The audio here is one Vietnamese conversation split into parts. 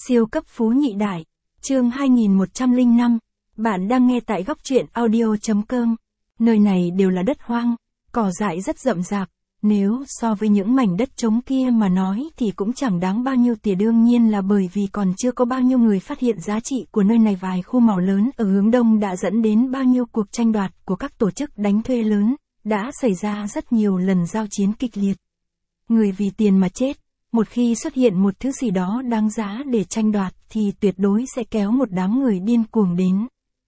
Siêu cấp phú nhị đại. Chương 2105. Bạn đang nghe tại góc truyện audio.com. Nơi này đều là đất hoang, cỏ dại rất rậm rạp. Nếu so với những mảnh đất trống kia mà nói thì cũng chẳng đáng bao nhiêu tiền, đương nhiên là bởi vì còn chưa có bao nhiêu người phát hiện giá trị của nơi này. Vài khu mỏ lớn ở hướng đông đã dẫn đến bao nhiêu cuộc tranh đoạt của các tổ chức đánh thuê lớn, đã xảy ra rất nhiều lần giao chiến kịch liệt. Người vì tiền mà chết, một khi xuất hiện một thứ gì đó đáng giá để tranh đoạt thì tuyệt đối sẽ kéo một đám người điên cuồng đến.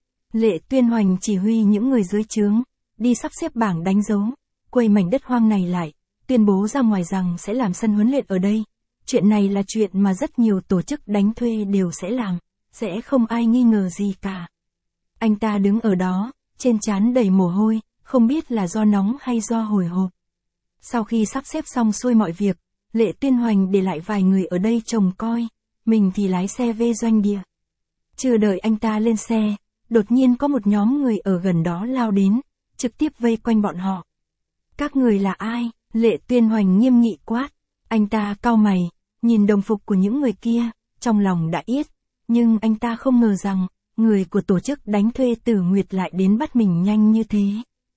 Lệ Tuyên Hoành chỉ huy những người dưới trướng, đi sắp xếp bảng đánh dấu, quây mảnh đất hoang này lại, tuyên bố ra ngoài rằng sẽ làm sân huấn luyện ở đây. Chuyện này là chuyện mà rất nhiều tổ chức đánh thuê đều sẽ làm, sẽ không ai nghi ngờ gì cả. Anh ta đứng ở đó, trên trán đầy mồ hôi, không biết là do nóng hay do hồi hộp. Sau khi sắp xếp xong xuôi mọi việc, Lệ Tuyên Hoành để lại vài người ở đây trông coi, mình thì lái xe về doanh địa. Chưa đợi anh ta lên xe, đột nhiên có một nhóm người ở gần đó lao đến, trực tiếp vây quanh bọn họ. Các người là ai? Lệ Tuyên Hoành nghiêm nghị quát. Anh ta cau mày, nhìn đồng phục của những người kia, trong lòng đã yết, nhưng anh ta không ngờ rằng, người của tổ chức đánh thuê Tử Nguyệt lại đến bắt mình nhanh như thế.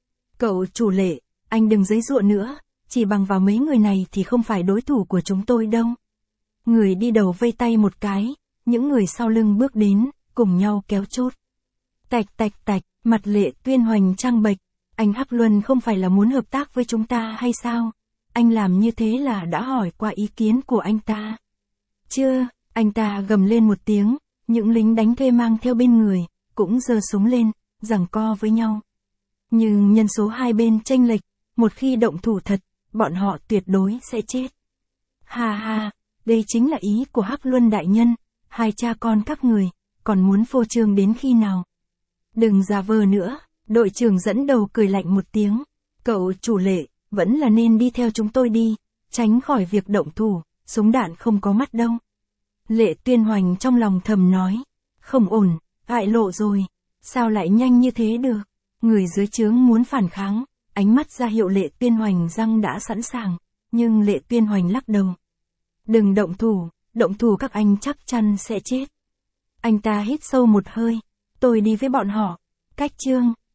Cậu chủ Lệ, anh đừng giãy giụa nữa, chỉ bằng vào mấy người này thì không phải đối thủ của chúng tôi đâu. Người đi đầu vây tay một cái, những người sau lưng bước đến, cùng nhau kéo chốt. Tạch tạch tạch, mặt Lệ Tuyên Hoành trăng bệch, anh Hắc Luân không phải là muốn hợp tác với chúng ta hay sao? Anh làm như thế là đã hỏi qua ý kiến của anh ta. Chưa, anh ta gầm lên một tiếng, những lính đánh thuê mang theo bên người, cũng giơ súng lên, giằng co với nhau. Nhưng nhân số hai bên chênh lệch, một khi động thủ thật, bọn họ tuyệt đối sẽ chết. Ha ha, đây chính là ý của Hắc Luân đại nhân, hai cha con các người, còn muốn phô trương đến khi nào? Đừng giả vờ nữa, đội trưởng dẫn đầu cười lạnh một tiếng. Cậu chủ Lệ, vẫn là nên đi theo chúng tôi đi, tránh khỏi việc động thủ, súng đạn không có mắt đâu. Lệ Tuyên Hoành trong lòng thầm nói, không ổn, bại lộ rồi, sao lại nhanh như thế được? Người dưới trướng muốn phản kháng, ánh mắt ra hiệu Lệ Tuyên Hoành rằng đã sẵn sàng, nhưng Lệ Tuyên Hoành lắc đầu. Đừng động thủ các anh chắc chắn sẽ chết. Anh ta hít sâu một hơi, tôi đi với bọn họ, cách chương.